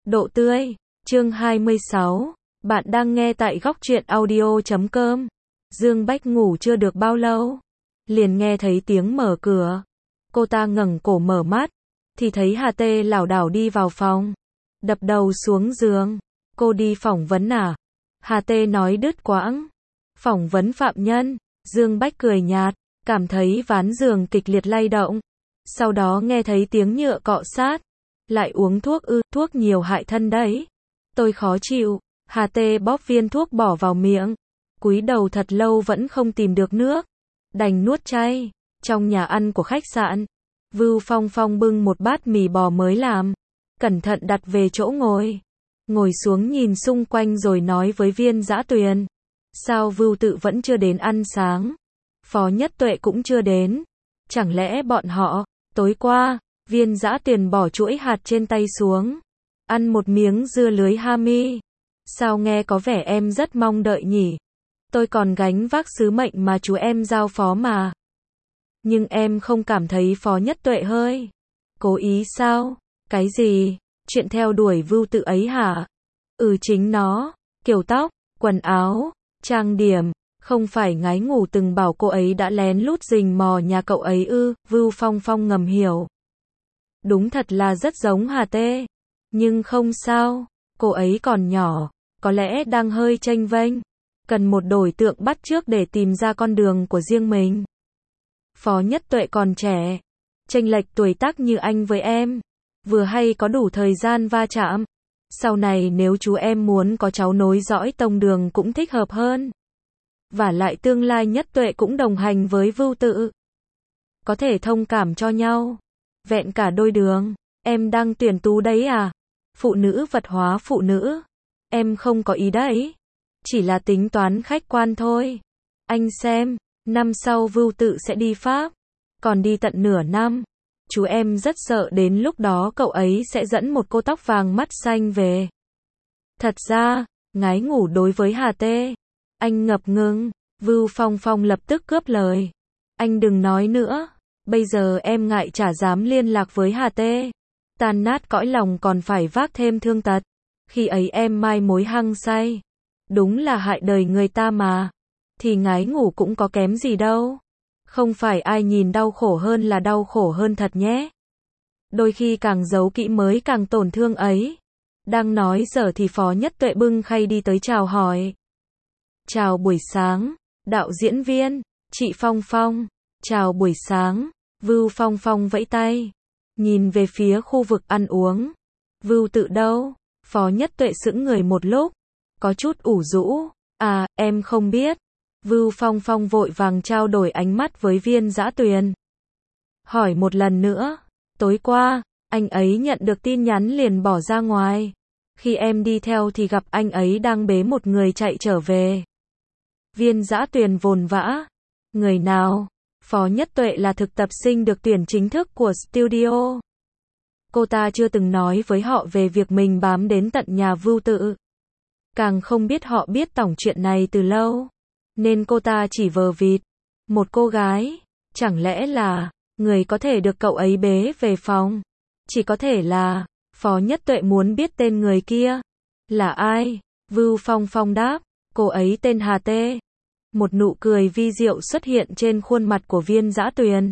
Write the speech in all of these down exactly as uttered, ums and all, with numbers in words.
Độ tươi, chương hai mươi sáu. Bạn đang nghe tại góc truyện audio chấm com. Dương Bách ngủ chưa được bao lâu, liền nghe thấy tiếng mở cửa. Cô ta ngẩng cổ mở mắt, thì thấy Hà Tê lảo đảo đi vào phòng, đập đầu xuống giường. Cô đi phỏng vấn à? Hà Tê nói đứt quãng. Phỏng vấn phạm nhân. Dương Bách cười nhạt, cảm thấy ván giường kịch liệt lay động. Sau đó nghe thấy tiếng nhựa cọ sát. Lại uống thuốc ư, thuốc nhiều hại thân đấy. Tôi khó chịu. Hà Tê bóp viên thuốc bỏ vào miệng. Cúi đầu thật lâu vẫn không tìm được nước. Đành nuốt chay. Trong nhà ăn của khách sạn, Vưu Phong Phong bưng một bát mì bò mới làm. Cẩn thận đặt về chỗ ngồi. Ngồi xuống nhìn xung quanh rồi nói với Viên Dã Tuyền. Sao Vưu Tự vẫn chưa đến ăn sáng? Phó Nhất Tuệ cũng chưa đến. Chẳng lẽ bọn họ, tối qua, Viên Dã Tuyền bỏ chuỗi hạt trên tay xuống. Ăn một miếng dưa lưới hami. Sao nghe có vẻ em rất mong đợi nhỉ? Tôi còn gánh vác sứ mệnh mà chú em giao phó mà. Nhưng em không cảm thấy Phó Nhất Tuệ hơi cố ý sao? Cái gì? Chuyện theo đuổi Vưu Tự ấy hả? Ừ, chính nó. Kiểu tóc, quần áo, trang điểm. Không phải Ngái Ngủ từng bảo cô ấy đã lén lút rình mò nhà cậu ấy ư? Vưu Phong Phong ngầm hiểu. Đúng thật là rất giống Hà Tê. Nhưng không sao, cô ấy còn nhỏ, có lẽ đang hơi chênh vênh, cần một đối tượng bắt chước để tìm ra con đường của riêng mình. Phó Nhất Tuệ còn trẻ, chênh lệch tuổi tác như anh với em, vừa hay có đủ thời gian va chạm. Sau này nếu chú em muốn có cháu nối dõi tông đường cũng thích hợp hơn. Và lại tương lai Nhất Tuệ cũng đồng hành với Vưu Tự. Có thể thông cảm cho nhau. Vẹn cả đôi đường. Em đang tuyển tú đấy à? Phụ nữ vật hóa phụ nữ. Em không có ý đấy. Chỉ là tính toán khách quan thôi. Anh xem, năm sau Vưu Tự sẽ đi Pháp. Còn đi tận nửa năm. Chú em rất sợ đến lúc đó cậu ấy sẽ dẫn một cô tóc vàng mắt xanh về. Thật ra, Ngái Ngủ đối với Hà Tê. Anh ngập ngừng. Vưu Phong Phong lập tức cướp lời. Anh đừng nói nữa. Bây giờ em ngại chả dám liên lạc với Hà Tê. Tan nát cõi lòng còn phải vác thêm thương tật. Khi ấy em mai mối hăng say. Đúng là hại đời người ta mà. Thì Ngái Ngủ cũng có kém gì đâu. Không phải ai nhìn đau khổ hơn là đau khổ hơn thật nhé. Đôi khi càng giấu kỹ mới càng tổn thương ấy. Đang nói giờ thì Phó Nhất Tuệ bưng khay đi tới chào hỏi. Chào buổi sáng, đạo diễn viên, chị Phong Phong. Chào buổi sáng. Vưu Phong Phong vẫy tay. Nhìn về phía khu vực ăn uống. Vưu Tự đâu? Phó Nhất Tuệ sững người một lúc. Có chút ủ rũ. À, em không biết. Vưu Phong Phong vội vàng trao đổi ánh mắt với Viên Dã Tuyền. Hỏi một lần nữa. Tối qua, anh ấy nhận được tin nhắn liền bỏ ra ngoài. Khi em đi theo thì gặp anh ấy đang bế một người chạy trở về. Viên Dã Tuyền vồn vã. Người nào? Phó Nhất Tuệ là thực tập sinh được tuyển chính thức của studio. Cô ta chưa từng nói với họ về việc mình bám đến tận nhà Vưu Tự. Càng không biết họ biết tổng chuyện này từ lâu. Nên cô ta chỉ vờ vịt. Một cô gái. Chẳng lẽ là người có thể được cậu ấy bế về phòng? Chỉ có thể là Phó Nhất Tuệ muốn biết tên người kia. Là ai? Vưu Phong Phong đáp. Cô ấy tên Hà Tê. Một nụ cười vi diệu xuất hiện trên khuôn mặt của Viên Dã Tuyền.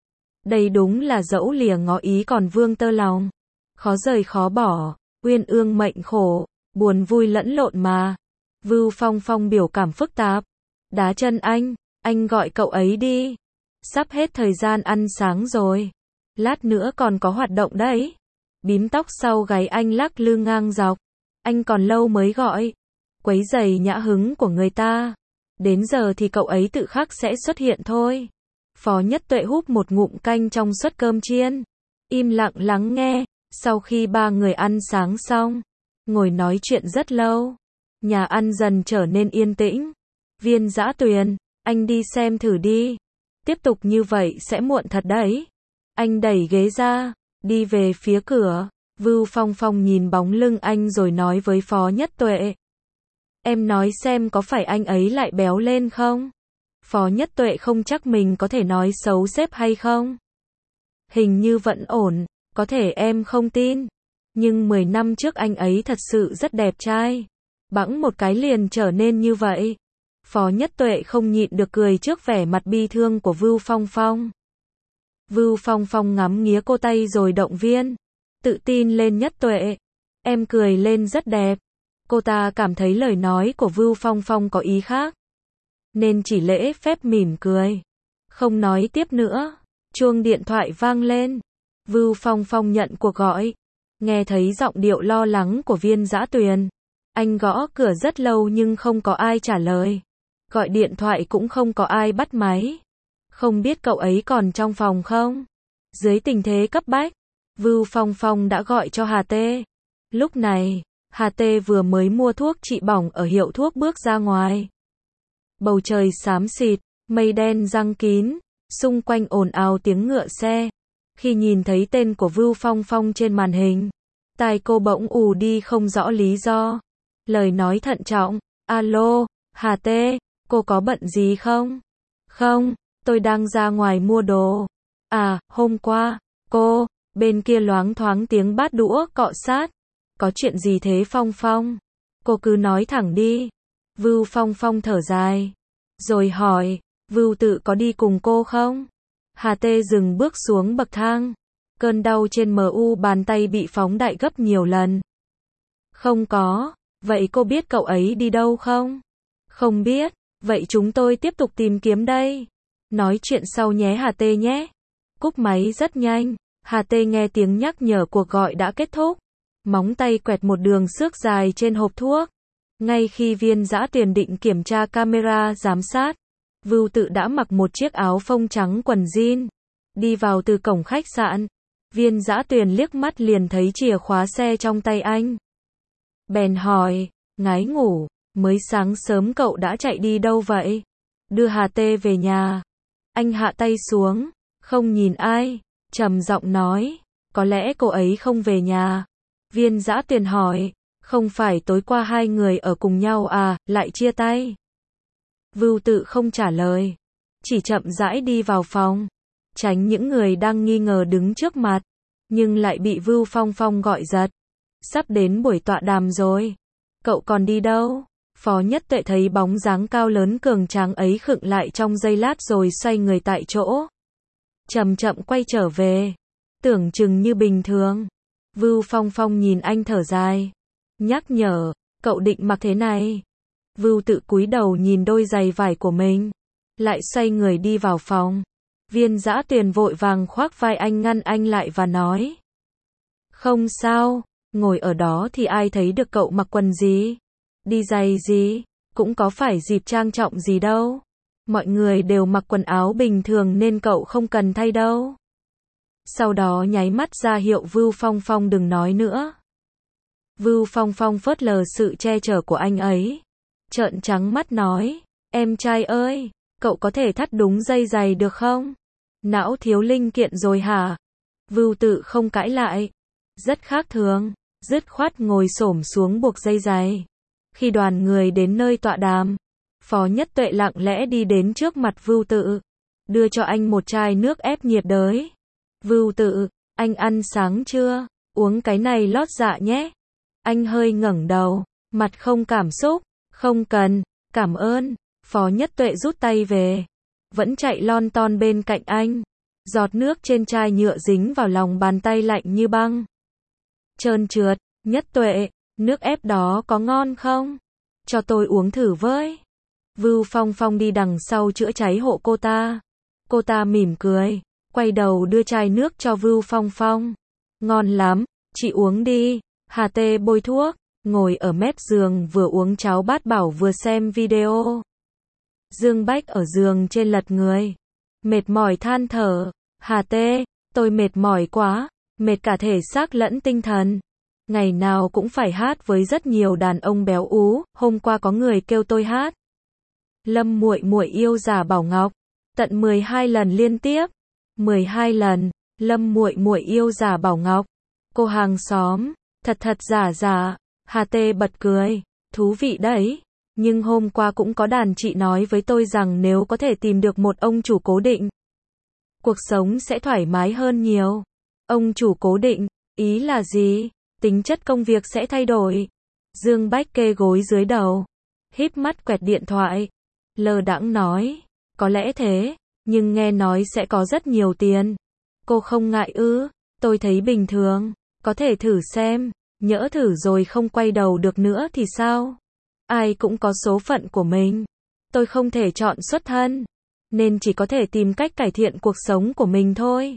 Đây đúng là dẫu lìa ngó ý còn vương tơ lòng. Khó rời khó bỏ, uyên ương mệnh khổ, buồn vui lẫn lộn mà. Vưu Phong Phong biểu cảm phức tạp. Đá chân anh, anh gọi cậu ấy đi. Sắp hết thời gian ăn sáng rồi. Lát nữa còn có hoạt động đấy. Bím tóc sau gáy anh lắc lư ngang dọc. Anh còn lâu mới gọi. Quấy rầy nhã hứng của người ta. Đến giờ thì cậu ấy tự khắc sẽ xuất hiện thôi. Phó Nhất Tuệ húp một ngụm canh trong suất cơm chiên. Im lặng lắng nghe. Sau khi ba người ăn sáng xong, ngồi nói chuyện rất lâu. Nhà ăn dần trở nên yên tĩnh. Viên Dã Tuyền, anh đi xem thử đi. Tiếp tục như vậy sẽ muộn thật đấy. Anh đẩy ghế ra, đi về phía cửa. Vưu Phong Phong nhìn bóng lưng anh rồi nói với Phó Nhất Tuệ. Em nói xem có phải anh ấy lại béo lên không? Phó Nhất Tuệ không chắc mình có thể nói xấu sếp hay không. Hình như vẫn ổn, có thể em không tin. Nhưng mười năm trước anh ấy thật sự rất đẹp trai. Bẵng một cái liền trở nên như vậy. Phó Nhất Tuệ không nhịn được cười trước vẻ mặt bi thương của Vưu Phong Phong. Vưu Phong Phong ngắm nghía cô tay rồi động viên. Tự tin lên Nhất Tuệ. Em cười lên rất đẹp. Cô ta cảm thấy lời nói của Vưu Phong Phong có ý khác. Nên chỉ lễ phép mỉm cười. Không nói tiếp nữa. Chuông điện thoại vang lên. Vưu Phong Phong nhận cuộc gọi. Nghe thấy giọng điệu lo lắng của Viên Dã Tuyền. Anh gõ cửa rất lâu nhưng không có ai trả lời. Gọi điện thoại cũng không có ai bắt máy. Không biết cậu ấy còn trong phòng không? Dưới tình thế cấp bách, Vưu Phong Phong đã gọi cho Hà Tê. Lúc này, Hà Tê vừa mới mua thuốc trị bỏng ở hiệu thuốc bước ra ngoài. Bầu trời xám xịt, mây đen giăng kín, xung quanh ồn ào tiếng ngựa xe. Khi nhìn thấy tên của Vưu Phong Phong trên màn hình, tai cô bỗng ù đi không rõ lý do. Lời nói thận trọng, alo, Hà Tê, cô có bận gì không? Không, tôi đang ra ngoài mua đồ. À, hôm qua, cô, bên kia loáng thoáng tiếng bát đũa cọ sát. Có chuyện gì thế Phong Phong? Cô cứ nói thẳng đi. Vưu Phong Phong thở dài. Rồi hỏi, Vưu Tự có đi cùng cô không? Hà Tê dừng bước xuống bậc thang. Cơn đau trên em u bàn tay bị phóng đại gấp nhiều lần. Không có. Vậy cô biết cậu ấy đi đâu không? Không biết. Vậy chúng tôi tiếp tục tìm kiếm đây. Nói chuyện sau nhé Hà Tê nhé. Cúp máy rất nhanh. Hà Tê nghe tiếng nhắc nhở cuộc gọi đã kết thúc. Móng tay quẹt một đường xước dài trên hộp thuốc. Ngay khi Viên Dã Tuyền định kiểm tra camera giám sát, Vưu Tự đã mặc một chiếc áo phông trắng quần jean. Đi vào từ cổng khách sạn. Viên Dã Tuyền liếc mắt liền thấy chìa khóa xe trong tay anh. Bèn hỏi, ngái ngủ, mới sáng sớm cậu đã chạy đi đâu vậy? Đưa Hà Tê về nhà. Anh hạ tay xuống, không nhìn ai, trầm giọng nói, có lẽ cô ấy không về nhà. Viên Dã Tuyền hỏi, không phải tối qua hai người ở cùng nhau à, lại chia tay? Vưu Tự không trả lời, chỉ chậm rãi đi vào phòng, tránh những người đang nghi ngờ đứng trước mặt, nhưng lại bị Vưu Phong Phong gọi giật. Sắp đến buổi tọa đàm rồi. Cậu còn đi đâu? Phó Nhất Tuệ thấy bóng dáng cao lớn cường tráng ấy khựng lại trong giây lát rồi xoay người tại chỗ. Chậm chậm quay trở về. Tưởng chừng như bình thường. Vưu Phong Phong nhìn anh thở dài. Nhắc nhở, cậu định mặc thế này. Vưu Tự cúi đầu nhìn đôi giày vải của mình. Lại xoay người đi vào phòng. Viên Dã Tuyền vội vàng khoác vai anh ngăn anh lại và nói. Không sao, ngồi ở đó thì ai thấy được cậu mặc quần gì, đi giày gì, cũng có phải dịp trang trọng gì đâu. Mọi người đều mặc quần áo bình thường nên cậu không cần thay đâu. Sau đó nháy mắt ra hiệu Vưu Phong Phong đừng nói nữa. Vưu Phong Phong phớt lờ sự che chở của anh ấy. Trợn trắng mắt nói, em trai ơi, cậu có thể thắt đúng dây giày được không? Não thiếu linh kiện rồi hả? Vưu Tự không cãi lại. Rất khác thường, dứt khoát ngồi xổm xuống buộc dây giày. Khi đoàn người đến nơi tọa đàm, Phó Nhất Tuệ lặng lẽ đi đến trước mặt Vưu Tự, đưa cho anh một chai nước ép nhiệt đới. Vưu Tự, anh ăn sáng chưa? Uống cái này lót dạ nhé. Anh hơi ngẩng đầu, mặt không cảm xúc. Không cần, cảm ơn. Phó Nhất Tuệ rút tay về, vẫn chạy lon ton bên cạnh anh. Giọt nước trên chai nhựa dính vào lòng bàn tay lạnh như băng. Trơn trượt, Nhất Tuệ, nước ép đó có ngon không? Cho tôi uống thử với. Vưu Phong Phong đi đằng sau chữa cháy hộ cô ta. Cô ta mỉm cười, quay đầu đưa chai nước cho Vưu Phong Phong. Ngon lắm, chị uống đi. Hà Tê bôi thuốc, ngồi ở mép giường vừa uống cháo bát bảo vừa xem video. Dương Bách ở giường trên lật người. Mệt mỏi than thở. Hà Tê, tôi mệt mỏi quá, mệt cả thể xác lẫn tinh thần. Ngày nào cũng phải hát với rất nhiều đàn ông béo ú, hôm qua có người kêu tôi hát. Lâm muội muội yêu Giả Bảo Ngọc, tận mười hai lần liên tiếp. mười hai lần, Lâm muội muội yêu Giả Bảo Ngọc. Cô hàng xóm, thật thật giả giả. Hà Tê bật cười, thú vị đấy. Nhưng hôm qua cũng có đàn chị nói với tôi rằng nếu có thể tìm được một ông chủ cố định, cuộc sống sẽ thoải mái hơn nhiều. Ông chủ cố định, ý là gì? tính chất công việc sẽ thay đổi. Dương Bách kê gối dưới đầu, híp mắt quẹt điện thoại, lơ đãng nói, có lẽ thế, nhưng nghe nói sẽ có rất nhiều tiền. Cô không ngại ư? Tôi thấy bình thường, có thể thử xem, nhỡ thử rồi không quay đầu được nữa thì sao? Ai cũng có số phận của mình. Tôi không thể chọn xuất thân, nên chỉ có thể tìm cách cải thiện cuộc sống của mình thôi.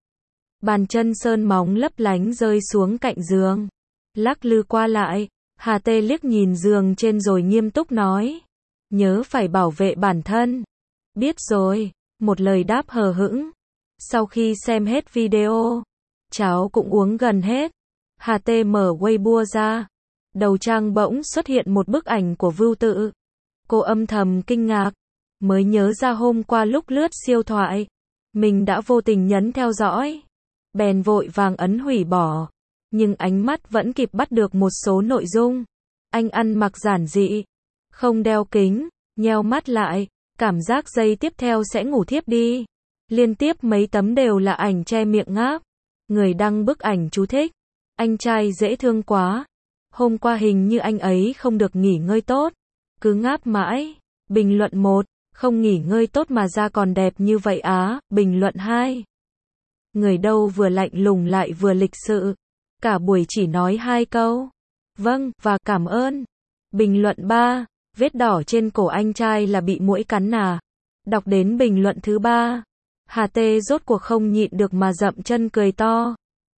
Bàn chân sơn móng lấp lánh rơi xuống cạnh giường, lắc lư qua lại. Hà Tê liếc nhìn giường trên rồi nghiêm túc nói, nhớ phải bảo vệ bản thân. Biết rồi, một lời đáp hờ hững. Sau khi xem hết video, cháo cũng uống gần hết. Hà Tê mở Weibo ra, đầu trang bỗng xuất hiện một bức ảnh của Vưu Tự. Cô âm thầm kinh ngạc, mới nhớ ra hôm qua lúc lướt siêu thoại, mình đã vô tình nhấn theo dõi, bèn vội vàng ấn hủy bỏ, nhưng ánh mắt vẫn kịp bắt được một số nội dung. Anh ăn mặc giản dị, không đeo kính, nheo mắt lại, cảm giác giây tiếp theo sẽ ngủ thiếp đi. Liên tiếp mấy tấm đều là ảnh che miệng ngáp. Người đăng bức ảnh chú thích, anh trai dễ thương quá. Hôm qua hình như anh ấy không được nghỉ ngơi tốt, cứ ngáp mãi. Bình luận một, không nghỉ ngơi tốt mà da còn đẹp như vậy á. Bình luận hai, người đâu vừa lạnh lùng lại vừa lịch sự, cả buổi chỉ nói hai câu, vâng, và cảm ơn. Bình luận ba, vết đỏ trên cổ anh trai là bị muỗi cắn à. Đọc đến bình luận thứ ba, Hà Tê rốt cuộc không nhịn được mà dậm chân cười to.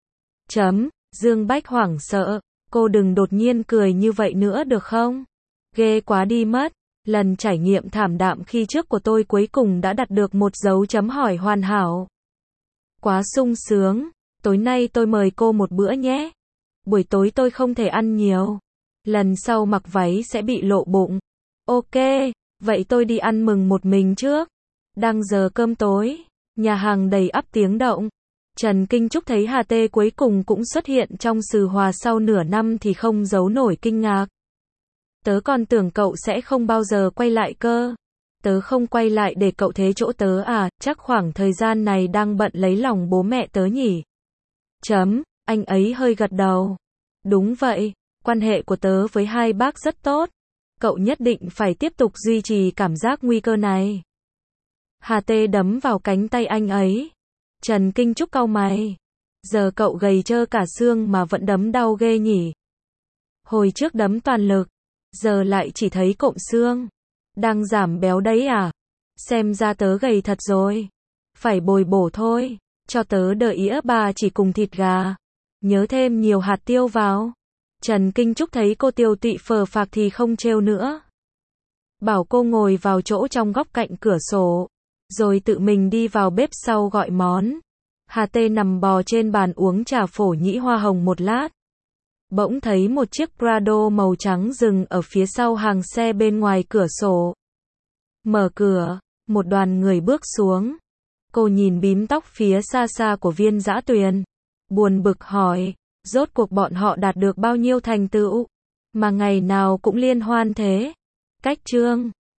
Chấm, Dương Bách hoảng sợ, cô đừng đột nhiên cười như vậy nữa được không? Ghê quá đi mất. Lần trải nghiệm thảm đạm khi trước của tôi cuối cùng đã đặt được một dấu chấm hỏi hoàn hảo. Quá sung sướng, tối nay tôi mời cô một bữa nhé. Buổi tối tôi không thể ăn nhiều, lần sau mặc váy sẽ bị lộ bụng. Ok, vậy tôi đi ăn mừng một mình trước. Đang giờ cơm tối, nhà hàng đầy ắp tiếng động. Trần Kinh Trúc thấy Hà Tê cuối cùng cũng xuất hiện trong Sử Hòa sau nửa năm thì không giấu nổi kinh ngạc. Tớ còn tưởng cậu sẽ không bao giờ quay lại cơ. Tớ không quay lại để cậu thế chỗ tớ à, chắc khoảng thời gian này đang bận lấy lòng bố mẹ tớ nhỉ. Chấm, anh ấy hơi gật đầu. Đúng vậy, quan hệ của tớ với hai bác rất tốt. Cậu nhất định phải tiếp tục duy trì cảm giác nguy cơ này. Hà Tê đấm vào cánh tay anh ấy. Trần Kinh Trúc cau mày. Giờ cậu gầy trơ cả xương mà vẫn đấm đau ghê nhỉ. Hồi trước đấm toàn lực, giờ lại chỉ thấy cộm xương. Đang giảm béo đấy à? Xem ra tớ gầy thật rồi. Phải bồi bổ thôi. Cho tớ đợi ĩa bà chỉ cùng thịt gà. Nhớ thêm nhiều hạt tiêu vào. Trần Kinh Trúc thấy cô tiêu tụy phờ phạc thì không trêu nữa. Bảo cô ngồi vào chỗ trong góc cạnh cửa sổ, rồi tự mình đi vào bếp sau gọi món. Hà Tê nằm bò trên bàn uống trà phổ nhĩ hoa hồng một lát. Bỗng thấy một chiếc Prado màu trắng dừng ở phía sau hàng xe bên ngoài cửa sổ. Mở cửa, một đoàn người bước xuống. Cô nhìn bím tóc phía xa xa của Viên Dã Tuyền, buồn bực hỏi, rốt cuộc bọn họ đạt được bao nhiêu thành tựu, mà ngày nào cũng liên hoan thế. Cách chương